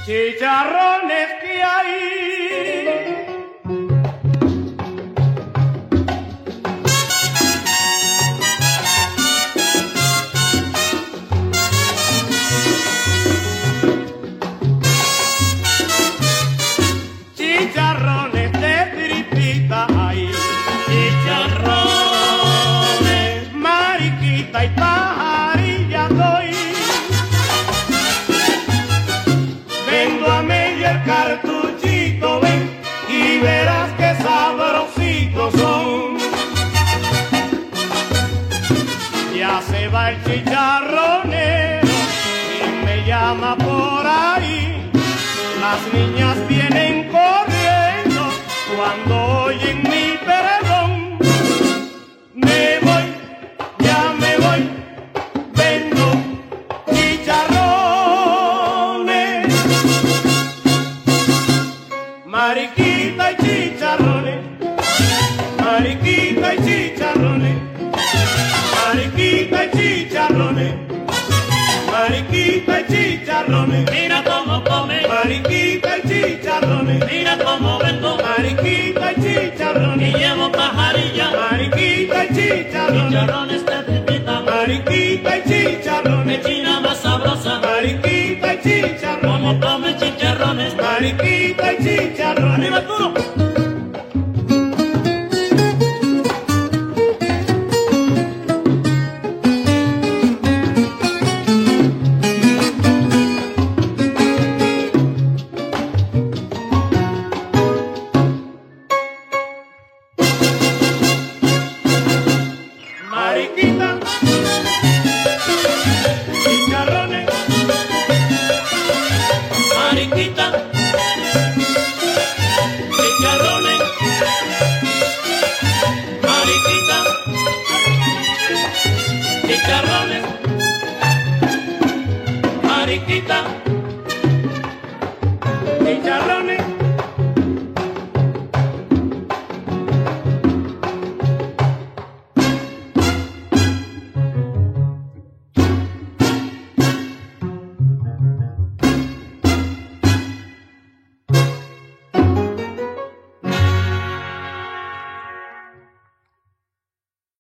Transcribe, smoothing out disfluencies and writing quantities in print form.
chicharrones que hay. Chicharrones de tripita hay, chicharrones, mariquita y pajarilla doy. Vendo a medio el cartuchito, ven, y verás que sabrositos son. Ya se va el chicharronero y me llama por ahí. Las niñas vienen corriendo cuando oyen mi perdón. Me voy, ya me voy, vendo chicharrones, mariquita y chicharrones, mariquita y chicharrones, mariquita y chicharrones, mariquita y chicharrones. Mira cómo come, Mariquita y chicharrones, mira cómo vendo, mariquita y y chicharrones, llevo pajarilla, mariquita y chicharrones, chicharrones de tripita, mariquita y chicharrones, mechina más sabrosa, mariquita y chicharrones, como come chicharrones, mariquita y chicharrones. arriba Arturo.